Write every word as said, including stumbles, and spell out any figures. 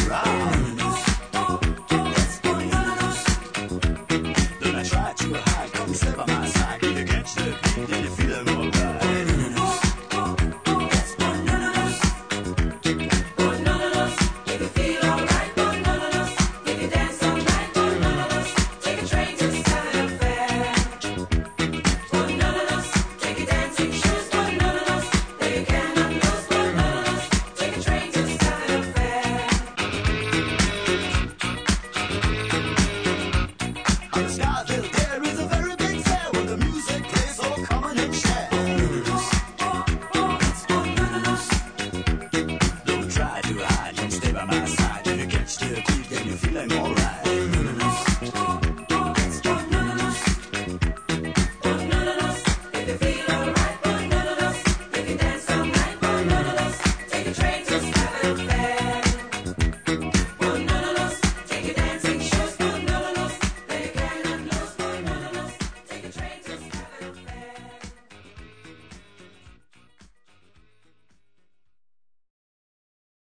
around. Don't I try to hide, come stay by my side. If you catch the beat, then you're feeling alright. Stay by my side, if you catch the beat, then you're feeling alright.